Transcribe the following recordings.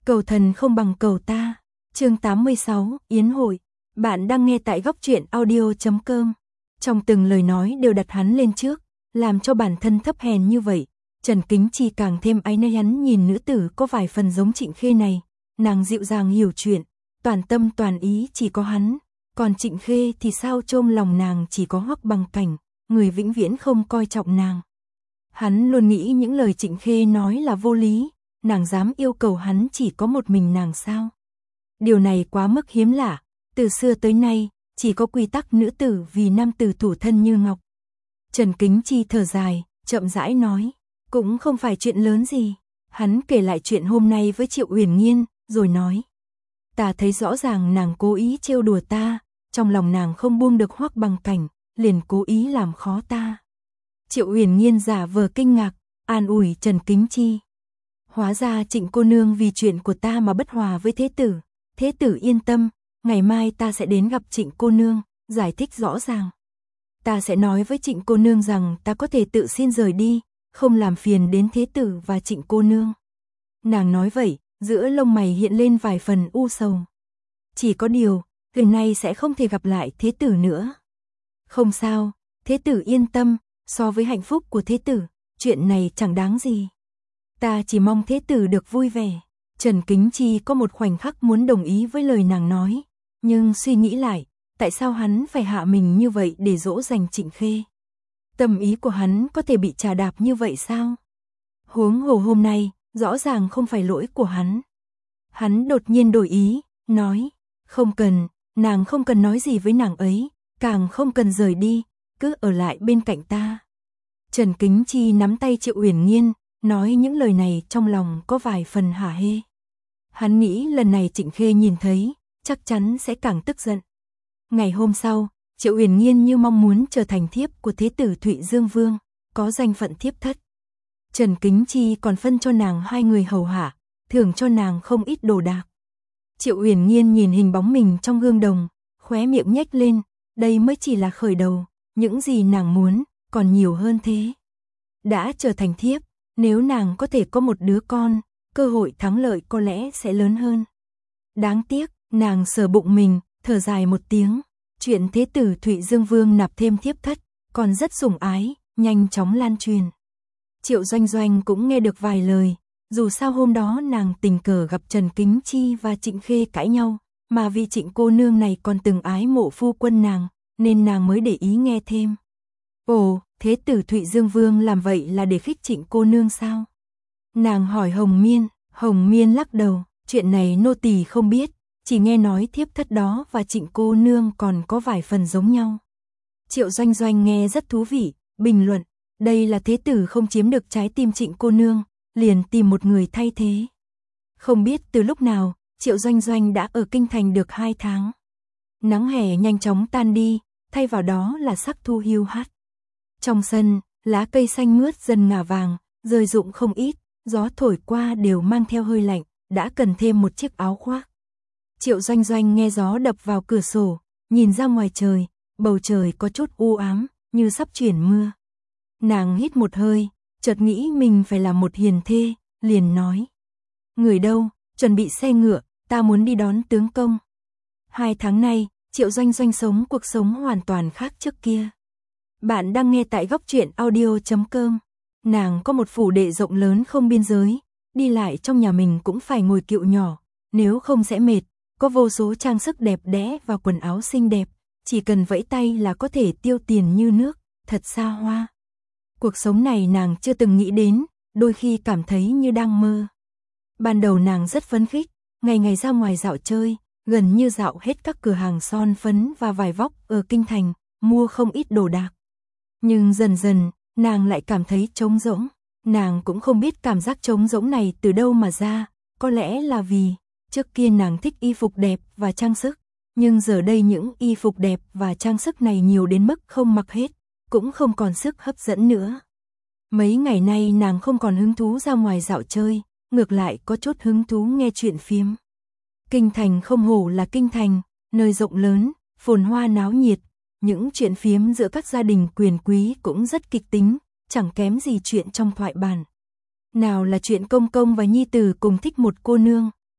Cầu thần không bằng cầu ta. Chương 86, Yến hội. Bạn đang nghe tại góc truyện audio.com. Trong từng lời nói đều đặt hắn lên trước, làm cho bản thân thấp hèn như vậy. Trần Kính Chi càng thêm áy náy, hắn nhìn nữ tử có vài phần giống Trịnh Khê này, nàng dịu dàng hiểu chuyện, toàn tâm toàn ý chỉ có hắn, còn Trịnh Khê thì sao, chôm lòng nàng chỉ có Hoắc Bằng Cảnh, người vĩnh viễn không coi trọng nàng. Hắn luôn nghĩ những lời Trịnh Khê nói là vô lý, nàng dám yêu cầu hắn chỉ có một mình nàng sao? Điều này quá mức hiếm lạ, từ xưa tới nay, chỉ có quy tắc nữ tử vì nam tử thủ thân như ngọc. Trần Kính Chi thở dài, chậm rãi nói, cũng không phải chuyện lớn gì. Hắn kể lại chuyện hôm nay với Triệu Uyển Nhiên, rồi nói, ta thấy rõ ràng nàng cố ý trêu đùa ta, trong lòng nàng không buông được Hoắc Bằng Cảnh, liền cố ý làm khó ta. Triệu Uyển Nhiên giả vờ kinh ngạc, an ủi Trần Kính Chi. Hóa ra Trịnh cô nương vì chuyện của ta mà bất hòa với thế tử yên tâm, ngày mai ta sẽ đến gặp Trịnh cô nương, giải thích rõ ràng. Ta sẽ nói với Trịnh cô nương rằng ta có thể tự xin rời đi, không làm phiền đến thế tử và Trịnh cô nương. Nàng nói vậy, giữa lông mày hiện lên vài phần u sầu. Chỉ có điều, lần này sẽ không thể gặp lại thế tử nữa. Không sao, thế tử yên tâm, so với hạnh phúc của thế tử, chuyện này chẳng đáng gì. Ta chỉ mong thế tử được vui vẻ. Trần Kính Chi có một khoảnh khắc muốn đồng ý với lời nàng nói, nhưng suy nghĩ lại, tại sao hắn phải hạ mình như vậy để dỗ dành Trịnh Khê? Tâm ý của hắn có thể bị trà đạp như vậy sao? Huống hồ hôm nay, rõ ràng không phải lỗi của hắn. Hắn đột nhiên đổi ý, nói, không cần, nàng không cần nói gì với nàng ấy, càng không cần rời đi, cứ ở lại bên cạnh ta. Trần Kính Chi nắm tay Triệu Uyển Nhiên, nói những lời này trong lòng có vài phần hả hê. Hắn nghĩ lần này Trịnh Khê nhìn thấy, chắc chắn sẽ càng tức giận. Ngày hôm sau, Triệu Uyển Nhiên như mong muốn trở thành thiếp của thế tử Thụy Dương Vương, có danh phận thiếp thất. Trần Kính Chi còn phân cho nàng 2 người hầu hạ, thưởng cho nàng không ít đồ đạc. Triệu Uyển Nhiên nhìn hình bóng mình trong gương đồng, khóe miệng nhếch lên, đây mới chỉ là khởi đầu, những gì nàng muốn, còn nhiều hơn thế. Đã trở thành thiếp, nếu nàng có thể có một đứa con, cơ hội thắng lợi có lẽ sẽ lớn hơn. Đáng tiếc, nàng sờ bụng mình, thở dài một tiếng, chuyện thế tử Thụy Dương Vương nạp thêm thiếp thất, còn rất sủng ái, nhanh chóng lan truyền. Triệu Doanh Doanh cũng nghe được vài lời, dù sao hôm đó nàng tình cờ gặp Trần Kính Chi và Trịnh Khê cãi nhau, mà vì Trịnh cô nương này còn từng ái mộ phu quân nàng, nên nàng mới để ý nghe thêm. Ồ, thế tử Thụy Dương Vương làm vậy là để khích Trịnh cô nương sao? Nàng hỏi Hồng Miên lắc đầu, chuyện này nô tỳ không biết, chỉ nghe nói thiếp thất đó và Trịnh cô nương còn có vài phần giống nhau. Triệu Doanh Doanh nghe rất thú vị, bình luận, đây là thế tử không chiếm được trái tim Trịnh cô nương, liền tìm một người thay thế. Không biết từ lúc nào, Triệu Doanh Doanh đã ở kinh thành được 2 tháng. Nắng hè nhanh chóng tan đi, thay vào đó là sắc thu hiu hắt. Trong sân, lá cây xanh mướt dần ngả vàng, rơi rụng không ít, gió thổi qua đều mang theo hơi lạnh, đã cần thêm một chiếc áo khoác. Triệu Doanh Doanh nghe gió đập vào cửa sổ, nhìn ra ngoài trời, bầu trời có chút u ám, như sắp chuyển mưa. Nàng hít một hơi, chợt nghĩ mình phải làm một hiền thê, liền nói. Người đâu, chuẩn bị xe ngựa, ta muốn đi đón tướng công. 2 tháng nay, Triệu Doanh Doanh sống cuộc sống hoàn toàn khác trước kia. Bạn đang nghe tại góc truyện audio.com. Nàng có một phủ đệ rộng lớn không biên giới, đi lại trong nhà mình cũng phải ngồi kiệu nhỏ, nếu không sẽ mệt, có vô số trang sức đẹp đẽ và quần áo xinh đẹp, chỉ cần vẫy tay là có thể tiêu tiền như nước, thật xa hoa. Cuộc sống này nàng chưa từng nghĩ đến, đôi khi cảm thấy như đang mơ. Ban đầu nàng rất phấn khích, ngày ngày ra ngoài dạo chơi, gần như dạo hết các cửa hàng son phấn và vải vóc ở kinh thành, mua không ít đồ đạc. Nhưng dần dần, nàng lại cảm thấy trống rỗng. Nàng cũng không biết cảm giác trống rỗng này từ đâu mà ra, có lẽ là vì trước kia nàng thích y phục đẹp và trang sức, nhưng giờ đây những y phục đẹp và trang sức này nhiều đến mức không mặc hết, cũng không còn sức hấp dẫn nữa. Mấy ngày nay nàng không còn hứng thú ra ngoài dạo chơi, ngược lại có chút hứng thú nghe chuyện phiếm. Kinh thành không hổ là kinh thành, nơi rộng lớn, phồn hoa náo nhiệt, những chuyện phiếm giữa các gia đình quyền quý cũng rất kịch tính, chẳng kém gì chuyện trong thoại bản. Nào là chuyện công công và nhi tử cùng thích một cô nương,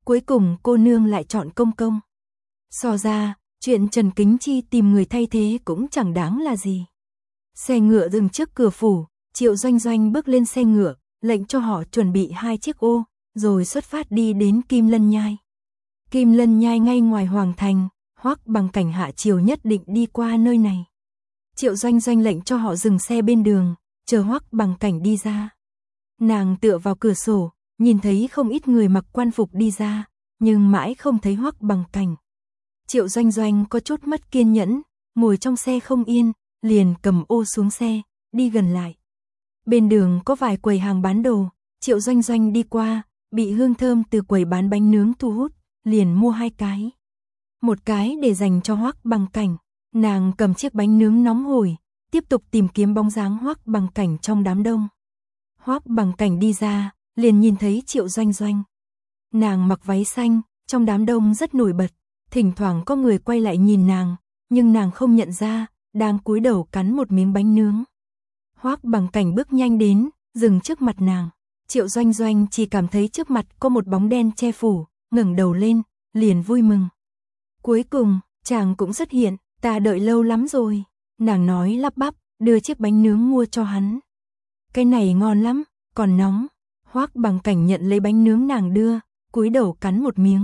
cuối cùng cô nương lại chọn công công. So ra, chuyện Trần Kính Chi tìm người thay thế cũng chẳng đáng là gì. Xe ngựa dừng trước cửa phủ, Triệu Doanh Doanh bước lên xe ngựa, lệnh cho họ chuẩn bị 2 chiếc ô, rồi xuất phát đi đến Kim Lân Nhai. Kim Lân Nhai ngay ngoài Hoàng Thành, Hoắc Bằng Cảnh hạ chiều nhất định đi qua nơi này. Triệu Doanh Doanh lệnh cho họ dừng xe bên đường, chờ Hoắc Bằng Cảnh đi ra. Nàng tựa vào cửa sổ, nhìn thấy không ít người mặc quan phục đi ra, nhưng mãi không thấy Hoắc Bằng Cảnh. Triệu Doanh Doanh có chút mất kiên nhẫn, ngồi trong xe không yên, liền cầm ô xuống xe, đi gần lại. Bên đường có vài quầy hàng bán đồ, Triệu Doanh Doanh đi qua, bị hương thơm từ quầy bán bánh nướng thu hút, liền mua 2 cái. Một cái để dành cho Hoắc Bằng Cảnh, nàng cầm chiếc bánh nướng nóng hổi, tiếp tục tìm kiếm bóng dáng Hoắc Bằng Cảnh trong đám đông. Hoắc Bằng Cảnh đi ra, liền nhìn thấy Triệu Doanh Doanh. Nàng mặc váy xanh, trong đám đông rất nổi bật, thỉnh thoảng có người quay lại nhìn nàng, nhưng nàng không nhận ra, đang cúi đầu cắn một miếng bánh nướng. Hoắc Bằng Cảnh bước nhanh đến, dừng trước mặt nàng. Triệu Doanh Doanh chỉ cảm thấy trước mặt có một bóng đen che phủ, ngẩng đầu lên, liền vui mừng. Cuối cùng, chàng cũng xuất hiện, ta đợi lâu lắm rồi. Nàng nói lắp bắp, đưa chiếc bánh nướng mua cho hắn. Cái này ngon lắm, còn nóng. Hoắc Bằng Cảnh nhận lấy bánh nướng nàng đưa, cúi đầu cắn một miếng.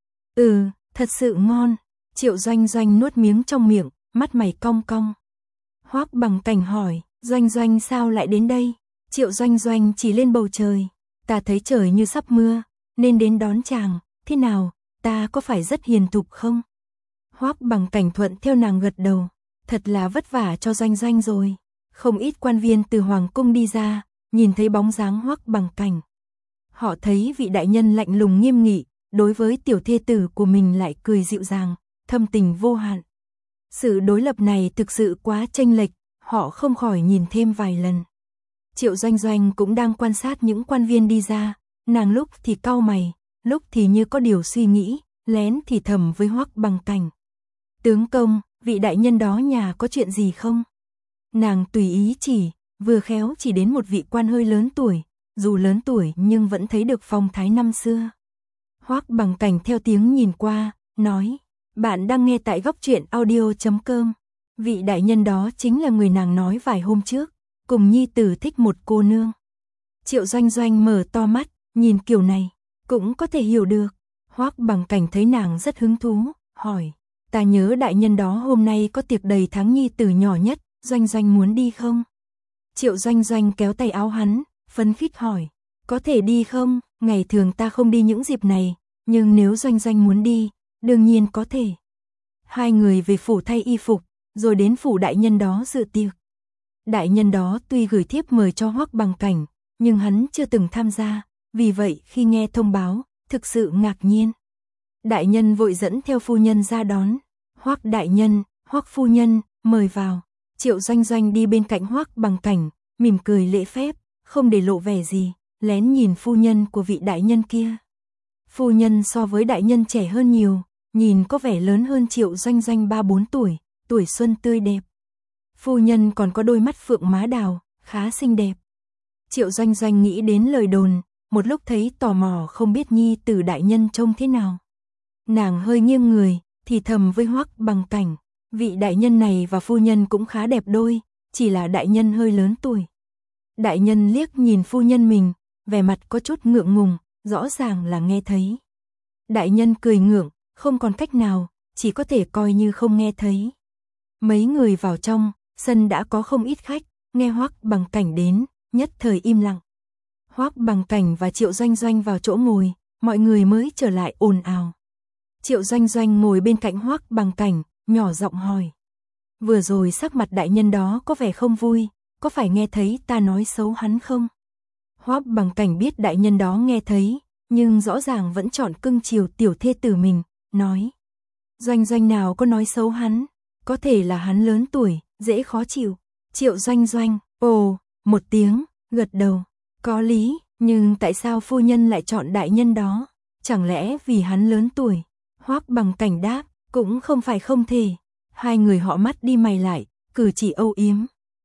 Thật sự ngon. Triệu Doanh Doanh nuốt miếng trong miệng, mắt mày cong cong. Hoắc Bằng Cảnh hỏi, Doanh Doanh sao lại đến đây? Triệu Doanh Doanh chỉ lên bầu trời. Ta thấy trời như sắp mưa, nên đến đón chàng. Thế nào, ta có phải rất hiền thục không? Hoắc Bằng Cảnh thuận theo nàng gật đầu. Thật là vất vả cho Doanh Doanh rồi. Không ít quan viên từ Hoàng cung đi ra, nhìn thấy bóng dáng Hoắc Bằng Cảnh. Họ thấy vị đại nhân lạnh lùng nghiêm nghị, đối với tiểu thê tử của mình lại cười dịu dàng, thâm tình vô hạn. Sự đối lập này thực sự quá chênh lệch, họ không khỏi nhìn thêm vài lần. Triệu Doanh Doanh cũng đang quan sát những quan viên đi ra, nàng lúc thì cau mày, lúc thì như có điều suy nghĩ, lén thì thầm với Hoắc Bằng Cảnh. Tướng công, vị đại nhân đó nhà có chuyện gì không? Nàng tùy ý chỉ, vừa khéo chỉ đến một vị quan hơi lớn tuổi, dù lớn tuổi nhưng vẫn thấy được phong thái năm xưa. Hoắc Bằng Cảnh theo tiếng nhìn qua, nói, bạn đang nghe tại góc truyện audio.com. Vị đại nhân đó chính là người nàng nói vài hôm trước, cùng nhi tử thích một cô nương. Triệu Doanh Doanh mở to mắt, nhìn kiểu này, cũng có thể hiểu được. Hoắc Bằng Cảnh thấy nàng rất hứng thú, hỏi, ta nhớ đại nhân đó hôm nay có tiệc đầy tháng nhi tử nhỏ nhất, Doanh Doanh muốn đi không? Triệu Doanh Doanh kéo tay áo hắn, phấn khích hỏi, có thể đi không? Ngày thường ta không đi những dịp này, nhưng nếu Doanh Doanh muốn đi, đương nhiên có thể. Hai người về phủ thay y phục, rồi đến phủ đại nhân đó dự tiệc. Đại nhân đó tuy gửi thiếp mời cho Hoắc Bằng Cảnh, nhưng hắn chưa từng tham gia, vì vậy khi nghe thông báo, thực sự ngạc nhiên. Đại nhân vội dẫn theo phu nhân ra đón. Hoắc đại nhân, Hoắc phu nhân, mời vào. Triệu Doanh Doanh đi bên cạnh Hoắc Bằng Cảnh, mỉm cười lễ phép, không để lộ vẻ gì, lén nhìn phu nhân của vị đại nhân kia. Phu nhân so với đại nhân trẻ hơn nhiều, nhìn có vẻ lớn hơn Triệu Doanh Doanh 3-4 tuổi, tuổi xuân tươi đẹp. Phu nhân còn có đôi mắt phượng má đào, khá xinh đẹp. Triệu Doanh Doanh nghĩ đến lời đồn, một lúc thấy tò mò không biết nhi tử đại nhân trông thế nào. Nàng hơi nghiêng người, thì thầm với Hoắc Bằng Cảnh, vị đại nhân này và phu nhân cũng khá đẹp đôi, chỉ là đại nhân hơi lớn tuổi. Đại nhân liếc nhìn phu nhân mình, vẻ mặt có chút ngượng ngùng, rõ ràng là nghe thấy. Đại nhân cười ngượng, không còn cách nào, chỉ có thể coi như không nghe thấy. Mấy người vào trong, sân đã có không ít khách, nghe Hoắc Bằng Cảnh đến, nhất thời im lặng. Hoắc Bằng Cảnh và Triệu Doanh Doanh vào chỗ ngồi, mọi người mới trở lại ồn ào. Triệu Doanh Doanh ngồi bên cạnh Hoắc Bằng Cảnh, nhỏ giọng hỏi. Vừa rồi sắc mặt đại nhân đó có vẻ không vui, có phải nghe thấy ta nói xấu hắn không? Hoắc Bằng Cảnh biết đại nhân đó nghe thấy, nhưng rõ ràng vẫn chọn cưng chiều tiểu thê tử mình, nói. Doanh Doanh nào có nói xấu hắn, có thể là hắn lớn tuổi, dễ khó chịu. Triệu Doanh Doanh, ồ, một tiếng, gật đầu, có lý, nhưng tại sao phu nhân lại chọn đại nhân đó? Chẳng lẽ vì hắn lớn tuổi? Hoắc Bằng Cảnh đáp, cũng không phải không thể. Hai người họ mắt đi mày lại, cử chỉ âu yếm.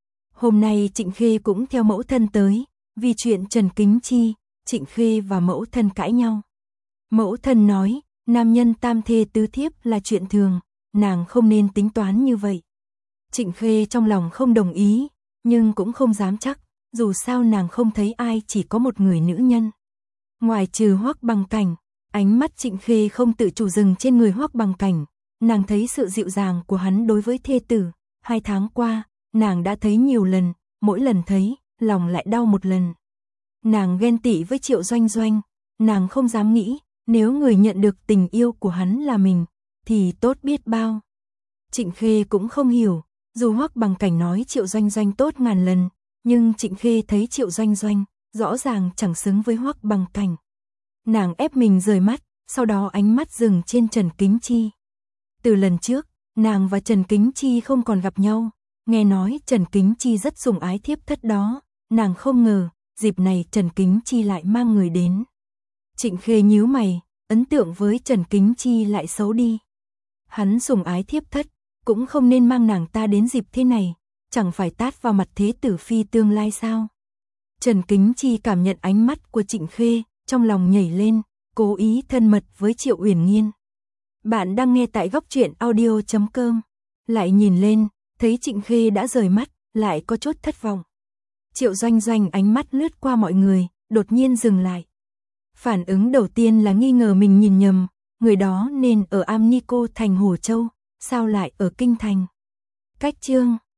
Hôm nay Trịnh Khê cũng theo mẫu thân tới, vì chuyện Trần Kính Chi, Trịnh Khê và mẫu thân cãi nhau. Mẫu thân nói, nam nhân tam thê tứ thiếp là chuyện thường, nàng không nên tính toán như vậy. Trịnh Khê trong lòng không đồng ý, nhưng cũng không dám chắc, dù sao nàng không thấy ai chỉ có một người nữ nhân. Ngoài trừ Hoắc Bằng Cảnh, ánh mắt Trịnh Khê không tự chủ dừng trên người Hoắc Bằng Cảnh, nàng thấy sự dịu dàng của hắn đối với thê tử, 2 tháng qua, nàng đã thấy nhiều lần, mỗi lần thấy, lòng lại đau một lần. Nàng ghen tị với Triệu Doanh Doanh, nàng không dám nghĩ, nếu người nhận được tình yêu của hắn là mình, thì tốt biết bao. Trịnh Khê cũng không hiểu, dù Hoắc Bằng Cảnh nói Triệu Doanh Doanh tốt ngàn lần, nhưng Trịnh Khê thấy Triệu Doanh Doanh, rõ ràng chẳng xứng với Hoắc Bằng Cảnh. Nàng ép mình rời mắt, sau đó ánh mắt dừng trên Trần Kính Chi. Từ lần trước, nàng và Trần Kính Chi không còn gặp nhau, nghe nói Trần Kính Chi rất sủng ái thiếp thất đó, nàng không ngờ, dịp này Trần Kính Chi lại mang người đến. Trịnh Khê nhíu mày, ấn tượng với Trần Kính Chi lại xấu đi. Hắn sủng ái thiếp thất, cũng không nên mang nàng ta đến dịp thế này, chẳng phải tát vào mặt thế tử phi tương lai sao? Trần Kính Chi cảm nhận ánh mắt của Trịnh Khê, trong lòng nhảy lên, cố ý thân mật với Triệu Uyển Nghiên. Bạn đang nghe tại góc truyện audio.com, lại nhìn lên, thấy Trịnh Khê đã rời mắt, lại có chút thất vọng. Triệu Doanh Doanh ánh mắt lướt qua mọi người, đột nhiên dừng lại. Phản ứng đầu tiên là nghi ngờ mình nhìn nhầm, người đó nên ở Am Ni Cô thành Hồ Châu, sao lại ở Kinh Thành. Cách chương